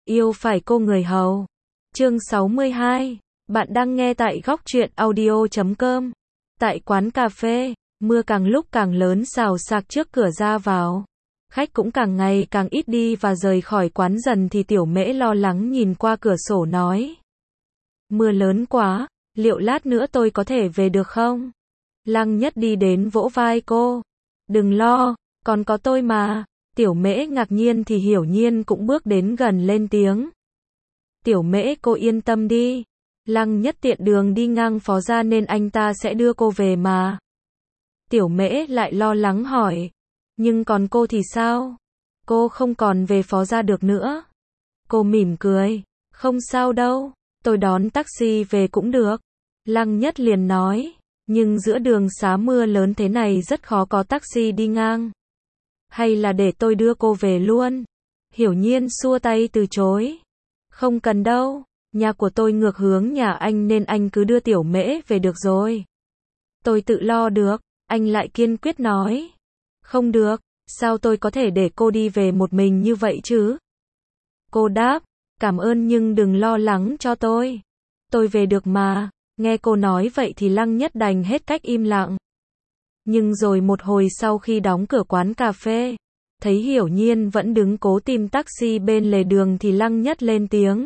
Yêu phải cô người hầu. Chương 62. Bạn đang nghe tại góc truyện audio.com. Tại quán cà phê, mưa càng lúc càng lớn xào xạc trước cửa ra vào. Khách cũng càng ngày càng ít đi và rời khỏi quán dần thì Tiểu Mễ lo lắng nhìn qua cửa sổ nói. Mưa lớn quá, liệu lát nữa tôi có thể về được không? Lăng Nhất đi đến vỗ vai cô. Đừng lo, còn có tôi mà. Tiểu Mễ ngạc nhiên thì Hiểu Nhiên cũng bước đến gần lên tiếng. Tiểu Mễ cô yên tâm đi. Lăng Nhất tiện đường đi ngang Phó gia nên anh ta sẽ đưa cô về mà. Tiểu Mễ lại lo lắng hỏi. Nhưng còn cô thì sao? Cô không còn về Phó gia được nữa. Cô mỉm cười. Không sao đâu, tôi đón taxi về cũng được. Lăng Nhất liền nói. Nhưng giữa đường xá mưa lớn thế này rất khó có taxi đi ngang. Hay là để tôi đưa cô về luôn? Hiểu Nhiên xua tay từ chối. Không cần đâu, nhà của tôi ngược hướng nhà anh nên anh cứ đưa Tiểu Mễ về được rồi. Tôi tự lo được, anh lại kiên quyết nói. Không được, sao tôi có thể để cô đi về một mình như vậy chứ? Cô đáp, cảm ơn nhưng đừng lo lắng cho tôi. Tôi về được mà. Nghe cô nói vậy thì Lăng Nhất đành hết cách im lặng. Nhưng rồi một hồi sau khi đóng cửa quán cà phê, thấy Hiểu Nhiên vẫn đứng cố tìm taxi bên lề đường thì Lăng Nhất lên tiếng.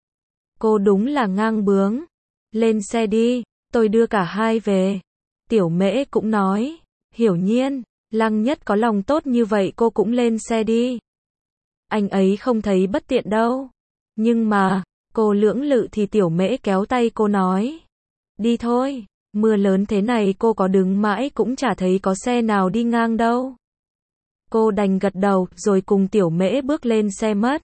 Cô đúng là ngang bướng. Lên xe đi, tôi đưa cả hai về. Tiểu Mễ cũng nói. Hiểu Nhiên, Lăng Nhất có lòng tốt như vậy cô cũng lên xe đi. Anh ấy không thấy bất tiện đâu. Nhưng mà, cô lưỡng lự thì Tiểu Mễ kéo tay cô nói. Đi thôi, mưa lớn thế này cô có đứng mãi cũng chả thấy có xe nào đi ngang đâu. Cô đành gật đầu rồi cùng Tiểu Mễ bước lên xe mất.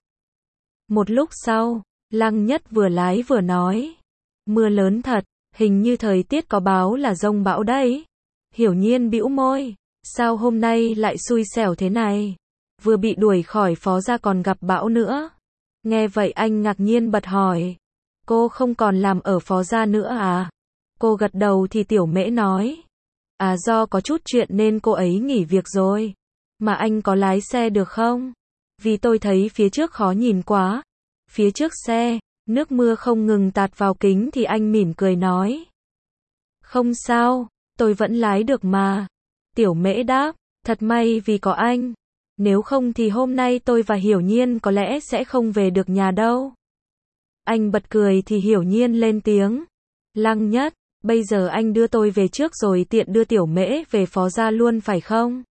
Một lúc sau, Lăng Nhất vừa lái vừa nói. Mưa lớn thật, hình như thời tiết có báo là dông bão đấy. Hiểu Nhiên bĩu môi, sao hôm nay lại xui xẻo thế này? Vừa bị đuổi khỏi Phó gia còn gặp bão nữa. Nghe vậy anh ngạc nhiên bật hỏi. Cô không còn làm ở Phó gia nữa à? Cô gật đầu thì Tiểu Mễ nói. À do có chút chuyện nên cô ấy nghỉ việc rồi. Mà anh có lái xe được không? Vì tôi thấy phía trước khó nhìn quá. Phía trước xe, nước mưa không ngừng tạt vào kính thì anh mỉm cười nói. Không sao, tôi vẫn lái được mà. Tiểu Mễ đáp, thật may vì có anh. Nếu không thì hôm nay tôi và Hiểu Nhiên có lẽ sẽ không về được nhà đâu. Anh bật cười thì Hiểu Nhiên lên tiếng. Lăng Nhất, bây giờ anh đưa tôi về trước rồi tiện đưa Tiểu Mễ về Phó gia luôn phải không?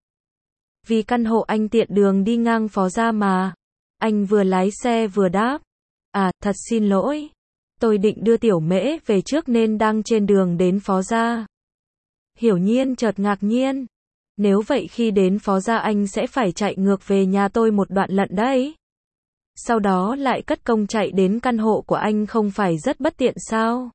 Vì căn hộ anh tiện đường đi ngang Phó gia mà. Anh vừa lái xe vừa đáp. À, thật xin lỗi. Tôi định đưa Tiểu Mễ về trước nên đang trên đường đến Phó gia. Hiểu Nhiên chợt ngạc nhiên. Nếu vậy khi đến Phó gia anh sẽ phải chạy ngược về nhà tôi một đoạn lận đấy. Sau đó lại cất công chạy đến căn hộ của anh không phải rất bất tiện sao?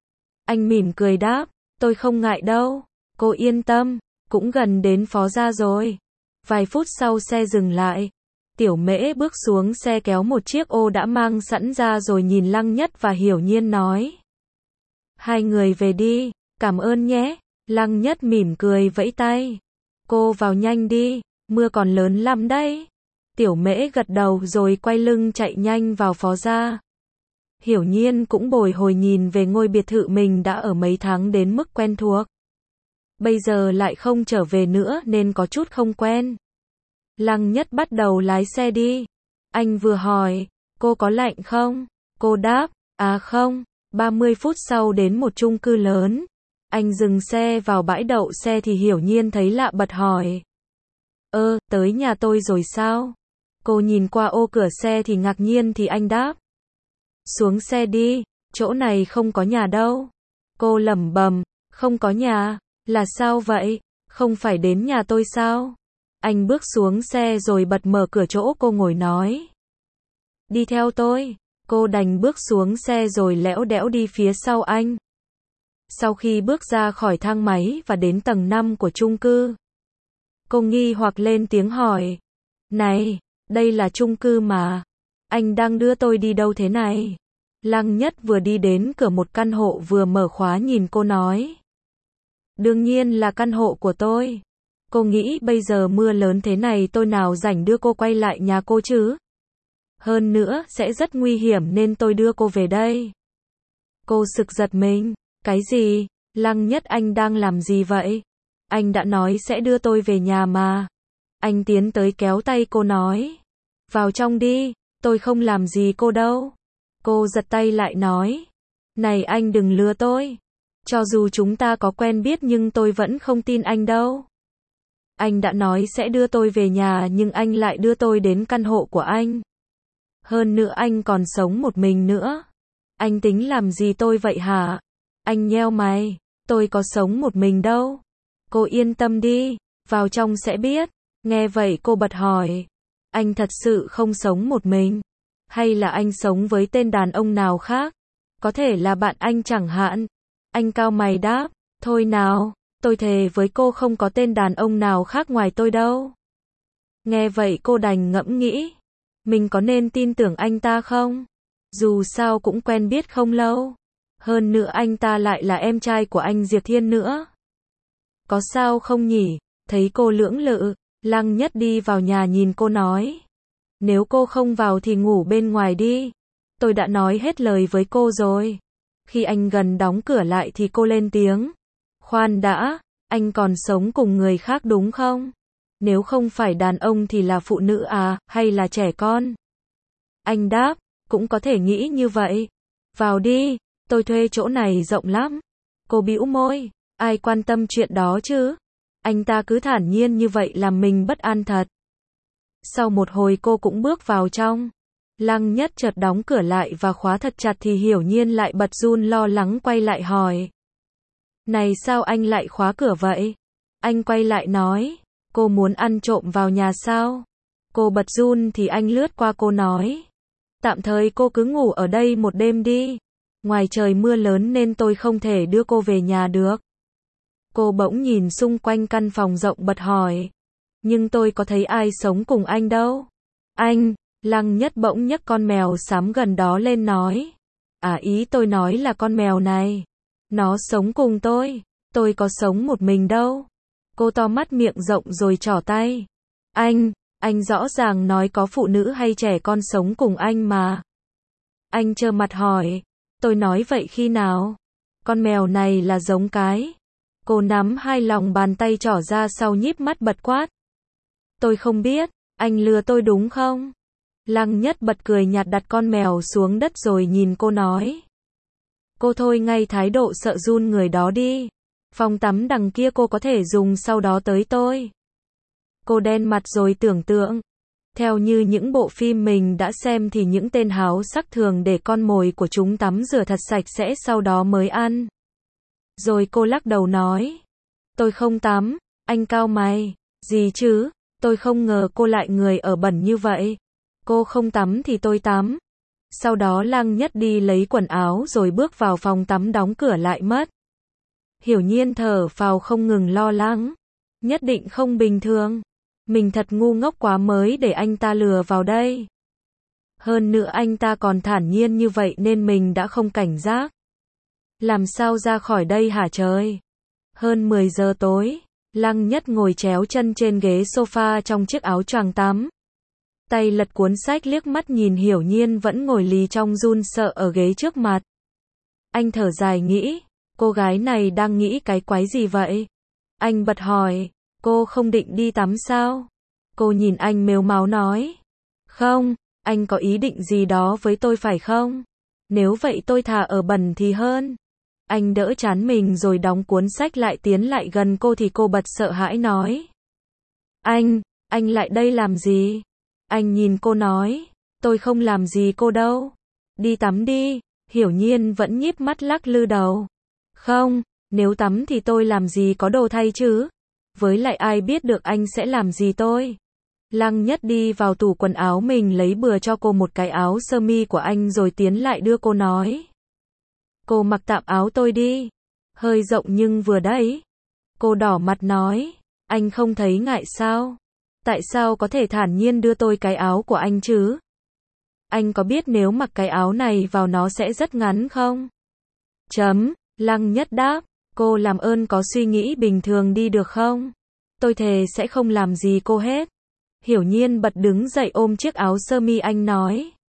Anh mỉm cười đáp, tôi không ngại đâu. Cô yên tâm, cũng gần đến Phó gia rồi. Vài phút sau xe dừng lại. Tiểu Mễ bước xuống xe kéo một chiếc ô đã mang sẵn ra rồi nhìn Lăng Nhất và Hiểu Nhiên nói. Hai người về đi, cảm ơn nhé. Lăng Nhất mỉm cười vẫy tay. Cô vào nhanh đi, mưa còn lớn lắm đấy. Tiểu Mễ gật đầu rồi quay lưng chạy nhanh vào Phó gia. Hiểu Nhiên cũng bồi hồi nhìn về ngôi biệt thự mình đã ở mấy tháng đến mức quen thuộc. Bây giờ lại không trở về nữa nên có chút không quen. Lăng Nhất bắt đầu lái xe đi. Anh vừa hỏi, cô có lạnh không? Cô đáp, à không. 30 phút sau đến một chung cư lớn. Anh dừng xe vào bãi đậu xe thì Hiểu Nhiên thấy lạ bật hỏi. Tới nhà tôi rồi sao? Cô nhìn qua ô cửa xe thì ngạc nhiên thì anh đáp. Xuống xe đi, chỗ này không có nhà đâu. Cô lẩm bẩm, không có nhà, là sao vậy? Không phải đến nhà tôi sao? Anh bước xuống xe rồi bật mở cửa chỗ cô ngồi nói. Đi theo tôi. Cô đành bước xuống xe rồi lẽo đẽo đi phía sau anh. Sau khi bước ra khỏi thang máy và đến tầng 5 của chung cư, cô nghi hoặc lên tiếng hỏi. Này, đây là chung cư mà. Anh đang đưa tôi đi đâu thế này? Lăng Nhất vừa đi đến cửa một căn hộ vừa mở khóa nhìn cô nói. Đương nhiên là căn hộ của tôi. Cô nghĩ bây giờ mưa lớn thế này tôi nào rảnh đưa cô quay lại nhà cô chứ? Hơn nữa, sẽ rất nguy hiểm nên tôi đưa cô về đây. Cô sực giật mình. Cái gì? Lăng Nhất, anh đang làm gì vậy? Anh đã nói sẽ đưa tôi về nhà mà. Anh tiến tới kéo tay cô nói. Vào trong đi, tôi không làm gì cô đâu. Cô giật tay lại nói. Này anh đừng lừa tôi. Cho dù chúng ta có quen biết nhưng tôi vẫn không tin anh đâu. Anh đã nói sẽ đưa tôi về nhà nhưng anh lại đưa tôi đến căn hộ của anh. Hơn nữa anh còn sống một mình nữa. Anh tính làm gì tôi vậy hả? Anh nheo mày. Tôi có sống một mình đâu. Cô yên tâm đi, vào trong sẽ biết. Nghe vậy cô bật hỏi. Anh thật sự không sống một mình? Hay là anh sống với tên đàn ông nào khác? Có thể là bạn anh chẳng hạn. Anh cau mày đáp. Thôi nào, tôi thề với cô không có tên đàn ông nào khác ngoài tôi đâu. Nghe vậy cô đành ngẫm nghĩ. Mình có nên tin tưởng anh ta không? Dù sao cũng quen biết không lâu. Hơn nữa anh ta lại là em trai của anh Diệp Thiên nữa. Có sao không nhỉ? Thấy cô lưỡng lự, Lăng Nhất đi vào nhà nhìn cô nói. Nếu cô không vào thì ngủ bên ngoài đi. Tôi đã nói hết lời với cô rồi. Khi anh gần đóng cửa lại thì cô lên tiếng. Khoan đã, anh còn sống cùng người khác đúng không? Nếu không phải đàn ông thì là phụ nữ à, hay là trẻ con? Anh đáp, cũng có thể nghĩ như vậy. Vào đi, tôi thuê chỗ này rộng lắm. Cô bĩu môi, ai quan tâm chuyện đó chứ? Anh ta cứ thản nhiên như vậy làm mình bất an thật. Sau một hồi cô cũng bước vào trong. Lăng Nhất chợt đóng cửa lại và khóa thật chặt thì Hiểu Nhiên lại bật run lo lắng quay lại hỏi. Này sao anh lại khóa cửa vậy? Anh quay lại nói, cô muốn ăn trộm vào nhà sao? Cô bật run thì anh lướt qua cô nói. Tạm thời cô cứ ngủ ở đây một đêm đi. Ngoài trời mưa lớn nên tôi không thể đưa cô về nhà được. Cô bỗng nhìn xung quanh căn phòng rộng bật hỏi. Nhưng tôi có thấy ai sống cùng anh đâu. Anh, Lăng Nhất bỗng nhấc con mèo xám gần đó lên nói. À ý tôi nói là con mèo này. Nó sống cùng tôi có sống một mình đâu. Cô to mắt miệng rộng rồi trỏ tay. Anh rõ ràng nói có phụ nữ hay trẻ con sống cùng anh mà. Anh trơ mặt hỏi. Tôi nói vậy khi nào? Con mèo này là giống cái. Cô nắm hai lòng bàn tay trỏ ra sau nhíp mắt bật quát. Tôi không biết, anh lừa tôi đúng không? Lăng Nhất bật cười nhạt đặt con mèo xuống đất rồi nhìn cô nói. Cô thôi ngay thái độ sợ run người đó đi. Phòng tắm đằng kia cô có thể dùng sau đó tới tôi. Cô đen mặt rồi tưởng tượng. Theo như những bộ phim mình đã xem thì những tên háo sắc thường để con mồi của chúng tắm rửa thật sạch sẽ sau đó mới ăn. Rồi cô lắc đầu nói. Tôi không tắm, anh cau mày. Gì chứ, tôi không ngờ cô lại người ở bẩn như vậy. Cô không tắm thì tôi tắm. Sau đó Lăng Nhất đi lấy quần áo rồi bước vào phòng tắm đóng cửa lại mất. Hiểu Nhiên thở phào không ngừng lo lắng. Nhất định không bình thường. Mình thật ngu ngốc quá mới để anh ta lừa vào đây. Hơn nữa anh ta còn thản nhiên như vậy nên mình đã không cảnh giác. Làm sao ra khỏi đây hả trời? Hơn 10 giờ tối, Lăng Nhất ngồi chéo chân trên ghế sofa trong chiếc áo choàng tắm. Tay lật cuốn sách liếc mắt nhìn Hiểu Nhiên vẫn ngồi lì trong run sợ ở ghế trước mặt. Anh thở dài nghĩ, cô gái này đang nghĩ cái quái gì vậy? Anh bật hỏi, cô không định đi tắm sao? Cô nhìn anh mếu máo nói, không, anh có ý định gì đó với tôi phải không? Nếu vậy tôi thà ở bẩn thì hơn. Anh đỡ trán mình rồi đóng cuốn sách lại tiến lại gần cô thì cô bật sợ hãi nói. Anh lại đây làm gì? Anh nhìn cô nói, tôi không làm gì cô đâu. Đi tắm đi, Hiểu Nhiên vẫn nhíp mắt lắc lư đầu. Không, nếu tắm thì tôi làm gì có đồ thay chứ? Với lại ai biết được anh sẽ làm gì tôi? Lăng Nhất đi vào tủ quần áo mình lấy bừa cho cô một cái áo sơ mi của anh rồi tiến lại đưa cô nói. Cô mặc tạm áo tôi đi. Hơi rộng nhưng vừa đấy. Cô đỏ mặt nói, anh không thấy ngại sao? Tại sao có thể thản nhiên đưa tôi cái áo của anh chứ? Anh có biết nếu mặc cái áo này vào nó sẽ rất ngắn không? Lăng Nhất đáp, cô làm ơn có suy nghĩ bình thường đi được không? Tôi thề sẽ không làm gì cô hết. Hiểu Nhiên bật đứng dậy ôm chiếc áo sơ mi anh nói.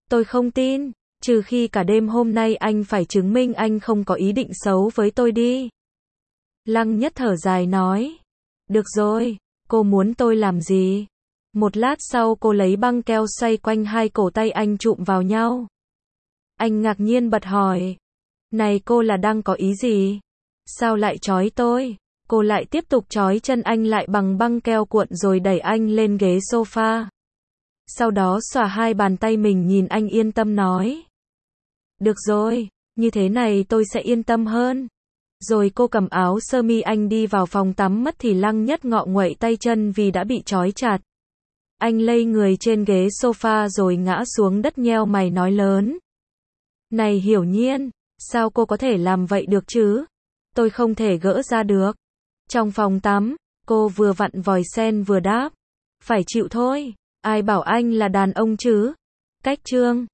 Tôi không tin, trừ khi cả đêm hôm nay anh phải chứng minh anh không có ý định xấu với tôi đi. Lăng Nhất thở dài nói. Được rồi, cô muốn tôi làm gì? Một lát sau cô lấy băng keo xoay quanh hai cổ tay anh chụm vào nhau. Anh ngạc nhiên bật hỏi. Này cô là đang có ý gì? Sao lại trói tôi? Cô lại tiếp tục trói chân anh lại bằng băng keo cuộn rồi đẩy anh lên ghế sofa. Sau đó xòa hai bàn tay mình nhìn anh yên tâm nói. Được rồi, như thế này tôi sẽ yên tâm hơn. Rồi cô cầm áo sơ mi anh đi vào phòng tắm mất thì Lăng Nhất ngọ nguậy tay chân vì đã bị trói chặt. Anh lây người trên ghế sofa rồi ngã xuống đất nheo mày nói lớn. Này Hiểu Nhiên, sao cô có thể làm vậy được chứ? Tôi không thể gỡ ra được. Trong phòng tắm, cô vừa vặn vòi sen vừa đáp. Phải chịu thôi, ai bảo anh là đàn ông chứ? Cách chương